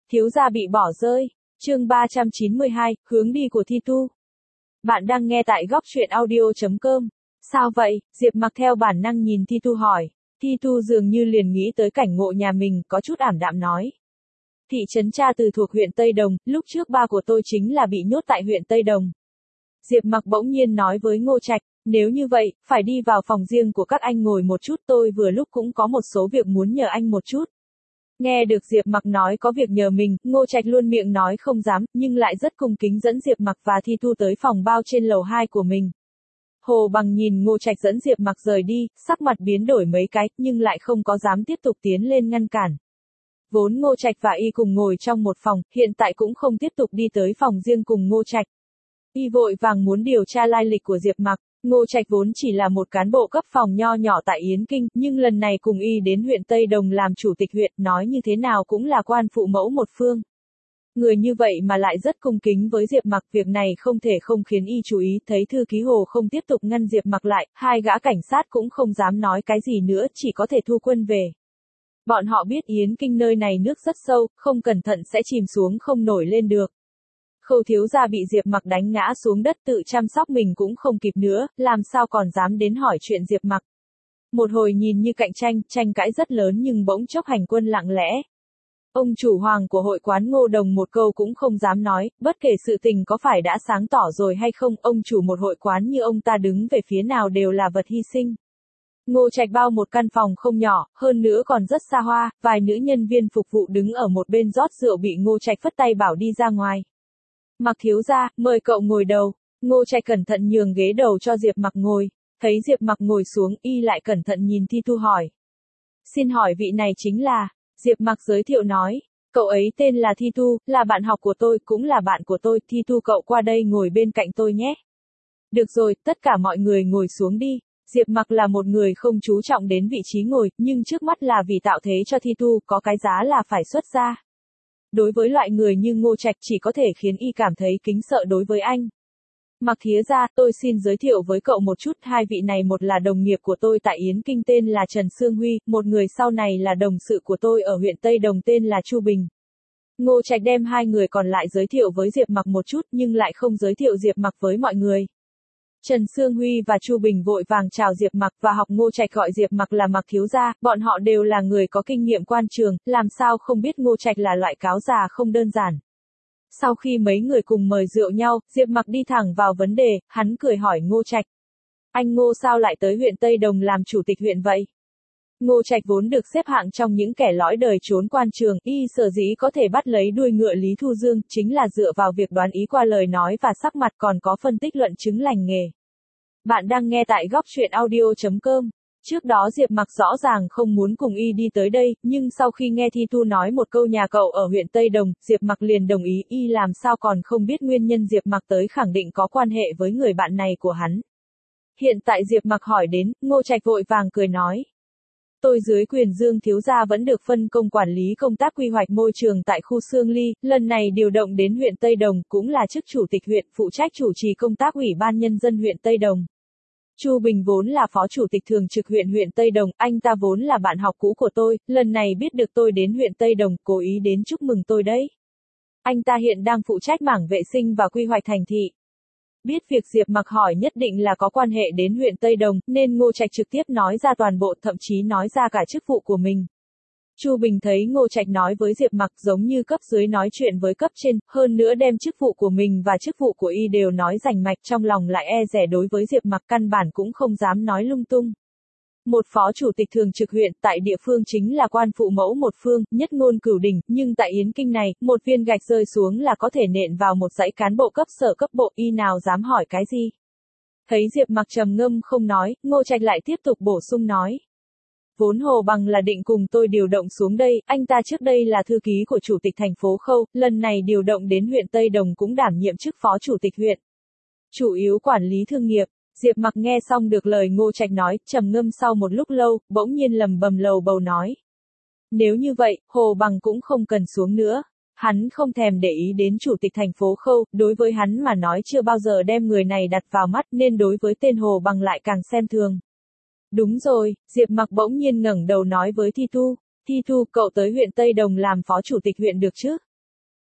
Thiếu gia bị bỏ rơi. Chương 392, hướng đi của Thi Tu. Bạn đang nghe tại góc truyện audio.com. Sao vậy? Diệp Mặc theo bản năng nhìn Thi Tu hỏi. Thi Tu dường như liền nghĩ tới cảnh ngộ nhà mình, có chút ảm đạm nói. Thị trấn Tra Từ thuộc huyện Tây Đồng, lúc trước ba của tôi chính là bị nhốt tại huyện Tây Đồng. Diệp Mặc bỗng nhiên nói với Ngô Trạch, nếu như vậy, phải đi vào phòng riêng của các anh ngồi một chút, tôi vừa lúc cũng có một số việc muốn nhờ anh một chút. Nghe được Diệp Mặc nói có việc nhờ mình, Ngô Trạch luôn miệng nói không dám, nhưng lại rất cung kính dẫn Diệp Mặc và Thi Tu tới phòng bao trên lầu 2 của mình. Hồ Bằng nhìn Ngô Trạch dẫn Diệp Mặc rời đi, sắc mặt biến đổi mấy cái, nhưng lại không có dám tiếp tục tiến lên ngăn cản. Vốn Ngô Trạch và y cùng ngồi trong một phòng, hiện tại cũng không tiếp tục đi tới phòng riêng cùng Ngô Trạch. Y vội vàng muốn điều tra lai lịch của Diệp Mặc. Ngô Trạch vốn chỉ là một cán bộ cấp phòng nho nhỏ tại Yến Kinh, nhưng lần này cùng y đến huyện Tây Đồng làm chủ tịch huyện, nói như thế nào cũng là quan phụ mẫu một phương. Người như vậy mà lại rất cung kính với Diệp Mặc, việc này không thể không khiến y chú ý, thấy thư ký Hồ không tiếp tục ngăn Diệp Mặc lại, hai gã cảnh sát cũng không dám nói cái gì nữa, chỉ có thể thu quân về. Bọn họ biết Yến Kinh nơi này nước rất sâu, không cẩn thận sẽ chìm xuống không nổi lên được. Khâu thiếu gia bị Diệp Mặc đánh ngã xuống đất, tự chăm sóc mình cũng không kịp nữa, làm sao còn dám đến hỏi chuyện Diệp Mặc. Một hồi nhìn như cạnh tranh cãi rất lớn nhưng bỗng chốc hành quân lặng lẽ. Ông chủ hoàng của hội quán Ngô Đồng một câu cũng không dám nói, bất kể sự tình có phải đã sáng tỏ rồi hay không, ông chủ một hội quán như ông ta đứng về phía nào đều là vật hy sinh. Ngô Trạch bao một căn phòng không nhỏ, hơn nữa còn rất xa hoa, vài nữ nhân viên phục vụ đứng ở một bên rót rượu bị Ngô Trạch phất tay bảo đi ra ngoài. Mặc thiếu gia, mời cậu ngồi đầu. Ngô Trạch cẩn thận nhường ghế đầu cho Diệp Mặc ngồi. Thấy Diệp Mặc ngồi xuống, y lại cẩn thận nhìn Thi Tu hỏi. Xin hỏi vị này chính là... Diệp Mặc giới thiệu nói. Cậu ấy tên là Thi Tu, là bạn học của tôi, cũng là bạn của tôi. Thi Tu cậu qua đây ngồi bên cạnh tôi nhé. Được rồi, tất cả mọi người ngồi xuống đi. Diệp Mặc là một người không chú trọng đến vị trí ngồi, nhưng trước mắt là vì tạo thế cho Thi Tu, có cái giá là phải xuất ra. Đối với loại người như Ngô Trạch chỉ có thể khiến y cảm thấy kính sợ đối với anh. Mặc thía gia, tôi xin giới thiệu với cậu một chút, hai vị này một là đồng nghiệp của tôi tại Yến Kinh tên là Trần Sương Huy, một người sau này là đồng sự của tôi ở huyện Tây Đồng tên là Chu Bình. Ngô Trạch đem hai người còn lại giới thiệu với Diệp Mặc một chút nhưng lại không giới thiệu Diệp Mặc với mọi người. Trần Sương Huy và Chu Bình vội vàng chào Diệp Mặc và học Ngô Trạch gọi Diệp Mặc là Mặc thiếu gia, bọn họ đều là người có kinh nghiệm quan trường, làm sao không biết Ngô Trạch là loại cáo già không đơn giản. Sau khi mấy người cùng mời rượu nhau, Diệp Mặc đi thẳng vào vấn đề, hắn cười hỏi Ngô Trạch. Anh Ngô sao lại tới huyện Tây Đồng làm chủ tịch huyện vậy? Ngô Trạch vốn được xếp hạng trong những kẻ lõi đời trốn quan trường, y sở dĩ có thể bắt lấy đuôi ngựa Lý Thu Dương, chính là dựa vào việc đoán ý qua lời nói và sắc mặt, còn có phân tích luận chứng lành nghề. Bạn đang nghe tại góc truyện audio.com. Trước đó Diệp Mặc rõ ràng không muốn cùng y đi tới đây, nhưng sau khi nghe Thi Tu nói một câu nhà cậu ở huyện Tây Đồng, Diệp Mặc liền đồng ý, y làm sao còn không biết nguyên nhân Diệp Mặc tới khẳng định có quan hệ với người bạn này của hắn. Hiện tại Diệp Mặc hỏi đến, Ngô Trạch vội vàng cười nói. Tôi dưới quyền Dương thiếu gia vẫn được phân công quản lý công tác quy hoạch môi trường tại khu Sương Ly, lần này điều động đến huyện Tây Đồng, cũng là chức chủ tịch huyện, phụ trách chủ trì công tác Ủy ban Nhân dân huyện Tây Đồng. Chu Bình vốn là phó chủ tịch thường trực huyện Tây Đồng, anh ta vốn là bạn học cũ của tôi, lần này biết được tôi đến huyện Tây Đồng, cố ý đến chúc mừng tôi đấy. Anh ta hiện đang phụ trách mảng vệ sinh và quy hoạch thành thị. Biết việc Diệp Mặc hỏi nhất định là có quan hệ đến huyện Tây Đồng, nên Ngô Trạch trực tiếp nói ra toàn bộ, thậm chí nói ra cả chức vụ của mình. Chu Bình thấy Ngô Trạch nói với Diệp Mặc giống như cấp dưới nói chuyện với cấp trên, hơn nữa đem chức vụ của mình và chức vụ của y đều nói rành mạch, trong lòng lại e dè đối với Diệp Mặc, căn bản cũng không dám nói lung tung. Một phó chủ tịch thường trực huyện tại địa phương chính là quan phụ mẫu một phương, nhất ngôn cửu đỉnh, nhưng tại Yến Kinh này, một viên gạch rơi xuống là có thể nện vào một dãy cán bộ cấp sở cấp bộ, y nào dám hỏi cái gì. Thấy Diệp Mặc trầm ngâm không nói, Ngô Trạch lại tiếp tục bổ sung nói. Vốn Hồ Bằng là định cùng tôi điều động xuống đây, anh ta trước đây là thư ký của chủ tịch thành phố Khâu, lần này điều động đến huyện Tây Đồng cũng đảm nhiệm chức phó chủ tịch huyện. Chủ yếu quản lý thương nghiệp. Diệp Mặc nghe xong được lời Ngô Trạch nói, trầm ngâm sau một lúc lâu, bỗng nhiên lầm bầm lầu bầu nói. Nếu như vậy, Hồ Bằng cũng không cần xuống nữa. Hắn không thèm để ý đến chủ tịch thành phố Khâu, đối với hắn mà nói chưa bao giờ đem người này đặt vào mắt, nên đối với tên Hồ Bằng lại càng xem thường. Đúng rồi, Diệp Mặc bỗng nhiên ngẩng đầu nói với Thi Tu. Thi Tu, cậu tới huyện Tây Đồng làm phó chủ tịch huyện được chứ?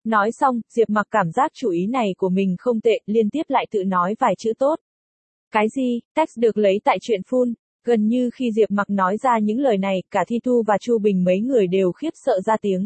Nói xong, Diệp Mặc cảm giác chủ ý này của mình không tệ, liên tiếp lại tự nói vài chữ tốt. Cái gì, text được lấy tại truyện full. Gần như khi Diệp Mặc nói ra những lời này, cả Thi Thu và Chu Bình mấy người đều khiếp sợ ra tiếng.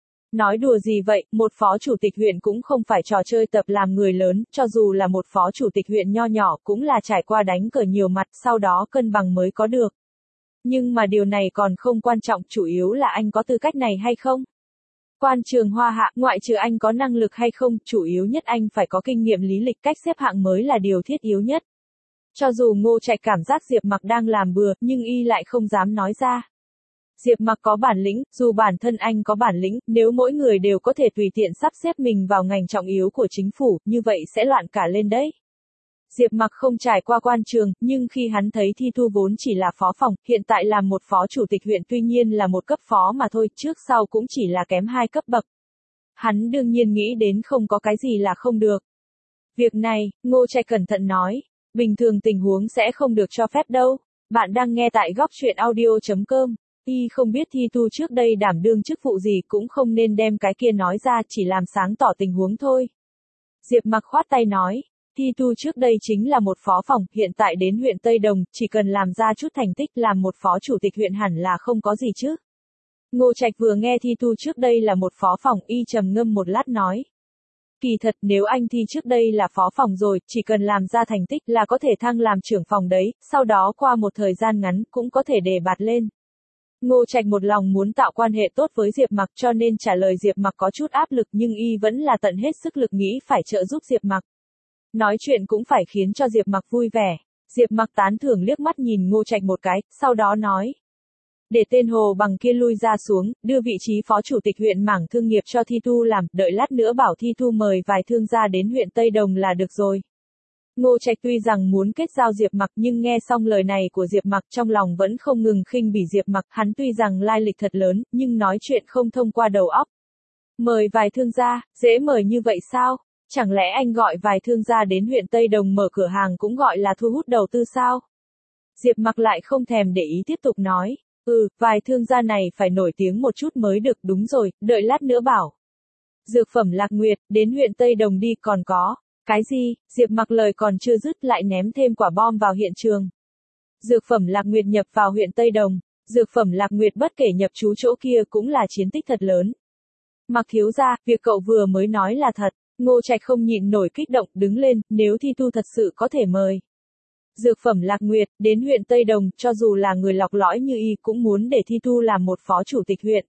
Nói đùa gì vậy, một phó chủ tịch huyện cũng không phải trò chơi tập làm người lớn, cho dù là một phó chủ tịch huyện nho nhỏ cũng là trải qua đánh cờ nhiều mặt, sau đó cân bằng mới có được. Nhưng mà điều này còn không quan trọng, chủ yếu là anh có tư cách này hay không? Quan trường Hoa Hạ, ngoại trừ anh có năng lực hay không, chủ yếu nhất anh phải có kinh nghiệm lý lịch, cách xếp hạng mới là điều thiết yếu nhất. Cho dù Ngô Trạch cảm giác Diệp Mặc đang làm bừa, nhưng y lại không dám nói ra. Diệp Mặc có bản lĩnh, dù bản thân anh có bản lĩnh, nếu mỗi người đều có thể tùy tiện sắp xếp mình vào ngành trọng yếu của chính phủ, như vậy sẽ loạn cả lên đấy. Diệp Mặc không trải qua quan trường, nhưng khi hắn thấy Thi Thu vốn chỉ là phó phòng, hiện tại là một phó chủ tịch huyện tuy nhiên là một cấp phó mà thôi, trước sau cũng chỉ là kém 2 cấp bậc. Hắn đương nhiên nghĩ đến không có cái gì là không được. Việc này, Ngô Trạch cẩn thận nói, bình thường tình huống sẽ không được cho phép đâu. Bạn đang nghe tại góc truyện audio.com. Y không biết Thi Thu trước đây đảm đương chức vụ gì cũng không nên đem cái kia nói ra, chỉ làm sáng tỏ tình huống thôi. Diệp Mặc khoát tay nói, Thi Thu trước đây chính là một phó phòng, hiện tại đến huyện Tây Đồng, chỉ cần làm ra chút thành tích làm một phó chủ tịch huyện hẳn là không có gì chứ. Ngô Trạch vừa nghe Thi Thu trước đây là một phó phòng, y trầm ngâm một lát nói. Kỳ thật nếu anh Thi trước đây là phó phòng rồi, chỉ cần làm ra thành tích là có thể thăng làm trưởng phòng đấy, sau đó qua một thời gian ngắn cũng có thể đề bạt lên. Ngô Trạch một lòng muốn tạo quan hệ tốt với Diệp Mặc cho nên trả lời Diệp Mặc có chút áp lực nhưng y vẫn là tận hết sức lực nghĩ phải trợ giúp Diệp Mặc. Nói chuyện cũng phải khiến cho Diệp Mặc vui vẻ. Diệp Mặc tán thưởng liếc mắt nhìn Ngô Trạch một cái, sau đó nói. Để tên Hồ Bằng kia lui ra xuống, đưa vị trí phó chủ tịch huyện mảng thương nghiệp cho Thi Thu làm, đợi lát nữa bảo Thi Thu mời vài thương gia đến huyện Tây Đồng là được rồi. Ngô Trạch tuy rằng muốn kết giao Diệp Mặc nhưng nghe xong lời này của Diệp Mặc trong lòng vẫn không ngừng khinh bỉ Diệp Mặc, hắn tuy rằng lai lịch thật lớn, nhưng nói chuyện không thông qua đầu óc. Mời vài thương gia, dễ mời như vậy sao? Chẳng lẽ anh gọi vài thương gia đến huyện Tây Đồng mở cửa hàng cũng gọi là thu hút đầu tư sao? Diệp Mặc lại không thèm để ý tiếp tục nói, vài thương gia này phải nổi tiếng một chút mới được, đúng rồi, đợi lát nữa bảo. Dược phẩm Lạc Nguyệt, đến huyện Tây Đồng đi, còn có. Cái gì? Diệp Mặc lời còn chưa dứt lại ném thêm quả bom vào hiện trường. Dược phẩm Lạc Nguyệt nhập vào huyện Tây Đồng. Dược phẩm Lạc Nguyệt bất kể nhập trú chỗ kia cũng là chiến tích thật lớn. Mặc thiếu gia, việc cậu vừa mới nói là thật. Ngô Trạch không nhịn nổi kích động, đứng lên, nếu Thi Thu thật sự có thể mời. Dược phẩm Lạc Nguyệt, đến huyện Tây Đồng, cho dù là người lọc lõi như y cũng muốn để Thi Thu làm một phó chủ tịch huyện.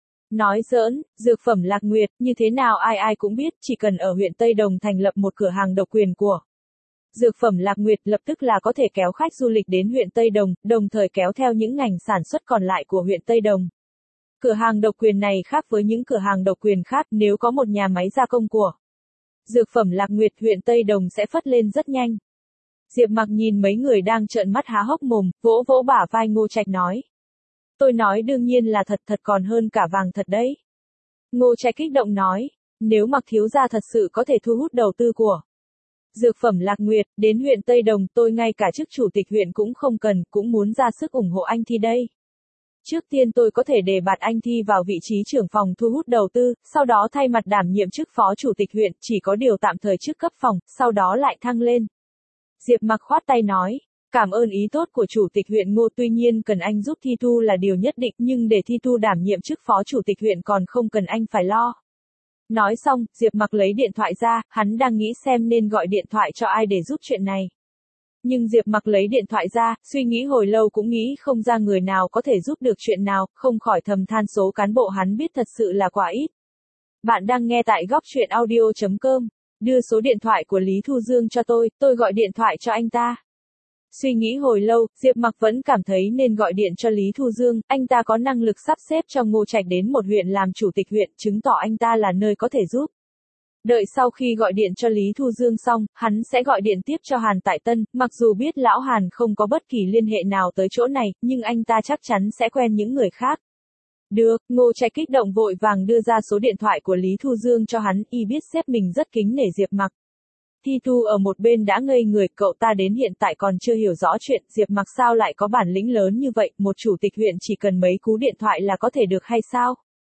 Nói giỡn, dược phẩm Lạc Nguyệt, như thế nào ai ai cũng biết, chỉ cần ở huyện Tây Đồng thành lập một cửa hàng độc quyền của dược phẩm Lạc Nguyệt lập tức là có thể kéo khách du lịch đến huyện Tây Đồng, đồng thời kéo theo những ngành sản xuất còn lại của huyện Tây Đồng. Cửa hàng độc quyền này khác với những cửa hàng độc quyền khác, nếu có một nhà máy gia công của dược phẩm Lạc Nguyệt, huyện Tây Đồng sẽ phất lên rất nhanh. Diệp Mặc nhìn mấy người đang trợn mắt há hốc mồm, vỗ vỗ bả vai Ngô Trạch nói. Tôi nói đương nhiên là thật, thật còn hơn cả vàng thật đấy. Ngô Trạch kích động nói, nếu Mặc thiếu gia thật sự có thể thu hút đầu tư của dược phẩm Lạc Nguyệt, đến huyện Tây Đồng, tôi ngay cả chức chủ tịch huyện cũng không cần, cũng muốn ra sức ủng hộ anh Thi đây. Trước tiên tôi có thể đề bạt anh Thi vào vị trí trưởng phòng thu hút đầu tư, sau đó thay mặt đảm nhiệm chức phó chủ tịch huyện, chỉ có điều tạm thời chức cấp phòng, sau đó lại thăng lên. Diệp Mặc khoát tay nói, cảm ơn ý tốt của chủ tịch huyện Ngô, tuy nhiên cần anh giúp Thi Thu là điều nhất định, nhưng để Thi Thu đảm nhiệm chức phó chủ tịch huyện còn không cần anh phải lo. Nói xong, Diệp Mặc lấy điện thoại ra, hắn đang nghĩ xem nên gọi điện thoại cho ai để giúp chuyện này. Nhưng Diệp Mặc lấy điện thoại ra, suy nghĩ hồi lâu cũng nghĩ không ra người nào có thể giúp được chuyện nào, không khỏi thầm than số cán bộ hắn biết thật sự là quá ít. Bạn đang nghe tại góc truyện audio.com. Đưa số điện thoại của Lý Thu Dương cho tôi gọi điện thoại cho anh ta. Suy nghĩ hồi lâu, Diệp Mặc vẫn cảm thấy nên gọi điện cho Lý Thu Dương, anh ta có năng lực sắp xếp cho Ngô Trạch đến một huyện làm chủ tịch huyện, chứng tỏ anh ta là nơi có thể giúp. Đợi sau khi gọi điện cho Lý Thu Dương xong, hắn sẽ gọi điện tiếp cho Hàn Tại Tân, mặc dù biết lão Hàn không có bất kỳ liên hệ nào tới chỗ này, nhưng anh ta chắc chắn sẽ quen những người khác. Được, Ngô Trạch kích động vội vàng đưa ra số điện thoại của Lý Thu Dương cho hắn, y biết sếp mình rất kính nể Diệp Mặc. Thi Thu ở một bên đã ngây người, cậu ta đến hiện tại còn chưa hiểu rõ chuyện, Diệp Mặc sao lại có bản lĩnh lớn như vậy, một chủ tịch huyện chỉ cần mấy cú điện thoại là có thể được hay sao?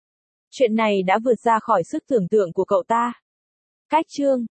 Chuyện này đã vượt ra khỏi sức tưởng tượng của cậu ta. Cách chương